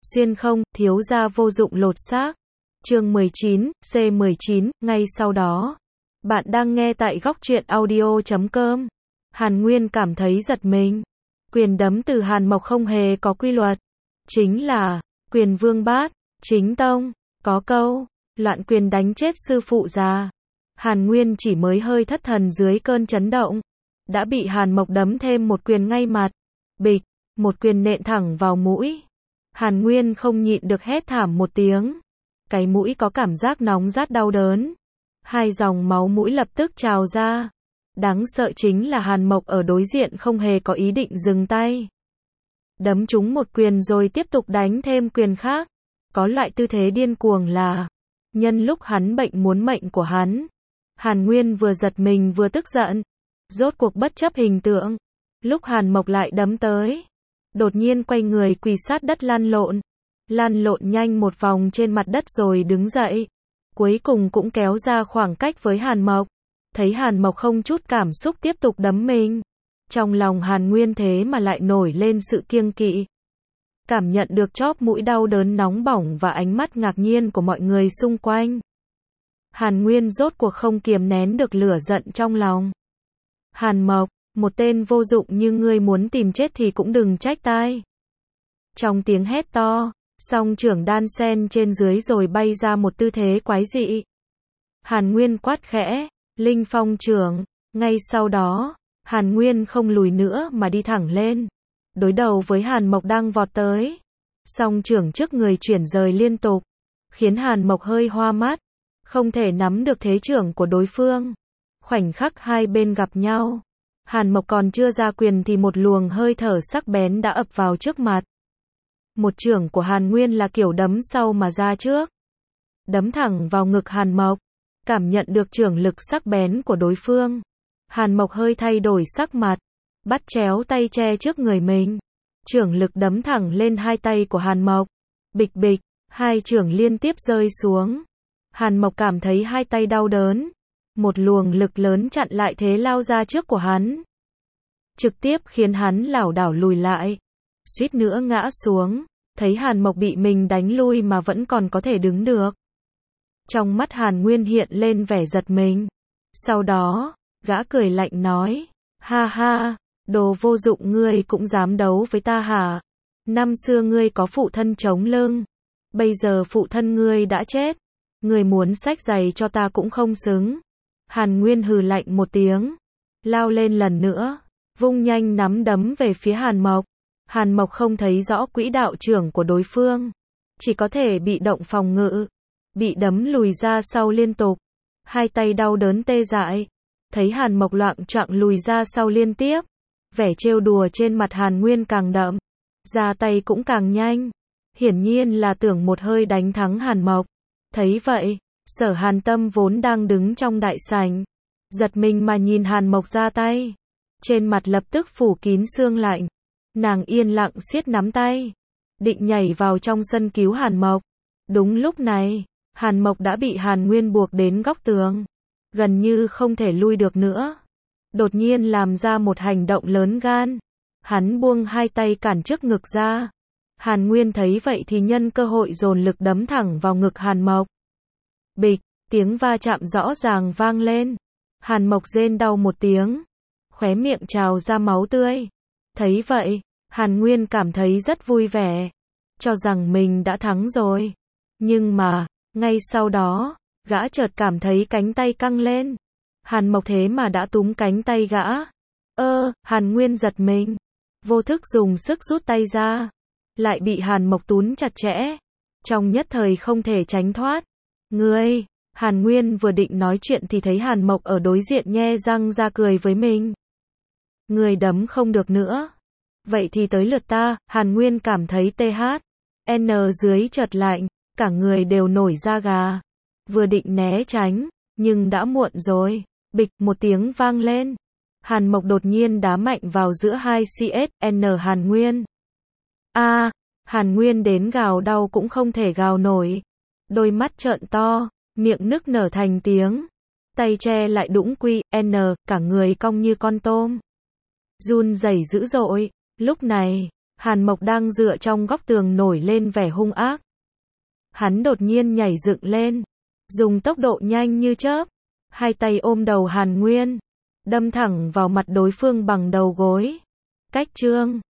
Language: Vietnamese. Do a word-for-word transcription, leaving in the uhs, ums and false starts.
Xuyên không, thiếu gia vô dụng lột xác. Chương mười chín, C mười chín, ngay sau đó. Bạn đang nghe tại góc truyện audio chấm com. Hàn Nguyên cảm thấy giật mình. Quyền đấm từ Hàn Mộc không hề có quy luật. Chính là, quyền vương bát, chính tông, có câu, loạn quyền đánh chết sư phụ già. Hàn Nguyên chỉ mới hơi thất thần dưới cơn chấn động. Đã bị Hàn Mộc đấm thêm một quyền ngay mặt. Bịch, một quyền nện thẳng vào mũi. Hàn Nguyên không nhịn được hét thảm một tiếng. Cái mũi có cảm giác nóng rát đau đớn. Hai dòng máu mũi lập tức trào ra. Đáng sợ chính là Hàn Mộc ở đối diện không hề có ý định dừng tay. Đấm trúng một quyền rồi tiếp tục đánh thêm quyền khác. Có loại tư thế điên cuồng là nhân lúc hắn bệnh muốn mệnh của hắn. Hàn Nguyên vừa giật mình vừa tức giận. Rốt cuộc bất chấp hình tượng. Lúc Hàn Mộc lại đấm tới, đột nhiên quay người quỳ sát đất lăn lộn. Lăn lộn nhanh một vòng trên mặt đất rồi đứng dậy. Cuối cùng cũng kéo ra khoảng cách với Hàn Mộc. Thấy Hàn Mộc không chút cảm xúc tiếp tục đấm mình. Trong lòng Hàn Nguyên thế mà lại nổi lên sự kiêng kỵ. Cảm nhận được chóp mũi đau đớn nóng bỏng và ánh mắt ngạc nhiên của mọi người xung quanh. Hàn Nguyên rốt cuộc không kiềm nén được lửa giận trong lòng. Hàn Mộc, một tên vô dụng như ngươi muốn tìm chết thì cũng đừng trách tai. Trong tiếng hét to, song trưởng đan sen trên dưới rồi bay ra một tư thế quái dị. Hàn Nguyên quát khẽ, Linh Phong trưởng. Ngay sau đó, Hàn Nguyên không lùi nữa mà đi thẳng lên. Đối đầu với Hàn Mộc đang vọt tới. Song trưởng trước người chuyển rời liên tục, khiến Hàn Mộc hơi hoa mắt. Không thể nắm được thế trưởng của đối phương. Khoảnh khắc hai bên gặp nhau. Hàn Mộc còn chưa ra quyền thì một luồng hơi thở sắc bén đã ập vào trước mặt. Một chưởng của Hàn Nguyên là kiểu đấm sau mà ra trước. Đấm thẳng vào ngực Hàn Mộc. Cảm nhận được chưởng lực sắc bén của đối phương. Hàn Mộc hơi thay đổi sắc mặt. Bắt chéo tay che trước người mình. Chưởng lực đấm thẳng lên hai tay của Hàn Mộc. Bịch bịch, hai chưởng liên tiếp rơi xuống. Hàn Mộc cảm thấy hai tay đau đớn. Một luồng lực lớn chặn lại thế lao ra trước của hắn. Trực tiếp khiến hắn lảo đảo lùi lại. Suýt nữa ngã xuống. Thấy Hàn Mộc bị mình đánh lui mà vẫn còn có thể đứng được. Trong mắt Hàn Nguyên hiện lên vẻ giật mình. Sau đó, gã cười lạnh nói. Ha ha, đồ vô dụng ngươi cũng dám đấu với ta hả? Năm xưa ngươi có phụ thân chống lưng. Bây giờ phụ thân ngươi đã chết. Ngươi muốn xách giày cho ta cũng không xứng. Hàn Nguyên hừ lạnh một tiếng. Lao lên lần nữa. Vung nhanh nắm đấm về phía Hàn Mộc. Hàn Mộc không thấy rõ quỹ đạo trưởng của đối phương. Chỉ có thể bị động phòng ngự. Bị đấm lùi ra sau liên tục. Hai tay đau đớn tê dại. Thấy Hàn Mộc loạng choạng lùi ra sau liên tiếp. Vẻ trêu đùa trên mặt Hàn Nguyên càng đậm. Ra tay cũng càng nhanh. Hiển nhiên là tưởng một hơi đánh thắng Hàn Mộc. Thấy vậy, Sở Hàn Tâm vốn đang đứng trong đại sảnh. Giật mình mà nhìn Hàn Mộc ra tay. Trên mặt lập tức phủ kín sương lạnh. Nàng yên lặng siết nắm tay. Định nhảy vào trong sân cứu Hàn Mộc. Đúng lúc này, Hàn Mộc đã bị Hàn Nguyên buộc đến góc tường. Gần như không thể lui được nữa. Đột nhiên làm ra một hành động lớn gan. Hắn buông hai tay cản trước ngực ra. Hàn Nguyên thấy vậy thì nhân cơ hội dồn lực đấm thẳng vào ngực Hàn Mộc. Bịch, tiếng va chạm rõ ràng vang lên. Hàn Mộc rên đau một tiếng. Khóe miệng trào ra máu tươi. Thấy vậy, Hàn Nguyên cảm thấy rất vui vẻ. Cho rằng mình đã thắng rồi. Nhưng mà, ngay sau đó, gã chợt cảm thấy cánh tay căng lên. Hàn Mộc thế mà đã túm cánh tay gã. Ơ, Hàn Nguyên giật mình. Vô thức dùng sức rút tay ra. Lại bị Hàn Mộc túm chặt chẽ. Trong nhất thời không thể tránh thoát. Ngươi, Hàn Nguyên vừa định nói chuyện thì thấy Hàn Mộc ở đối diện nhe răng ra cười với mình. Ngươi đấm không được nữa. Vậy thì tới lượt ta. Hàn Nguyên cảm thấy tê hát. N dưới chợt lạnh. Cả người đều nổi da gà. Vừa định né tránh. Nhưng đã muộn rồi. Bịch một tiếng vang lên. Hàn Mộc đột nhiên đá mạnh vào giữa hai xê ét en Hàn Nguyên. A, à, Hàn Nguyên đến gào đau cũng không thể gào nổi. Đôi mắt trợn to, miệng nức nở thành tiếng. Tay che lại đũng quy, N, cả người cong như con tôm. Run rẩy dữ dội. Lúc này, Hàn Mộc đang dựa trong góc tường nổi lên vẻ hung ác. Hắn đột nhiên nhảy dựng lên, dùng tốc độ nhanh như chớp, hai tay ôm đầu Hàn Nguyên, đâm thẳng vào mặt đối phương bằng đầu gối. Cách chương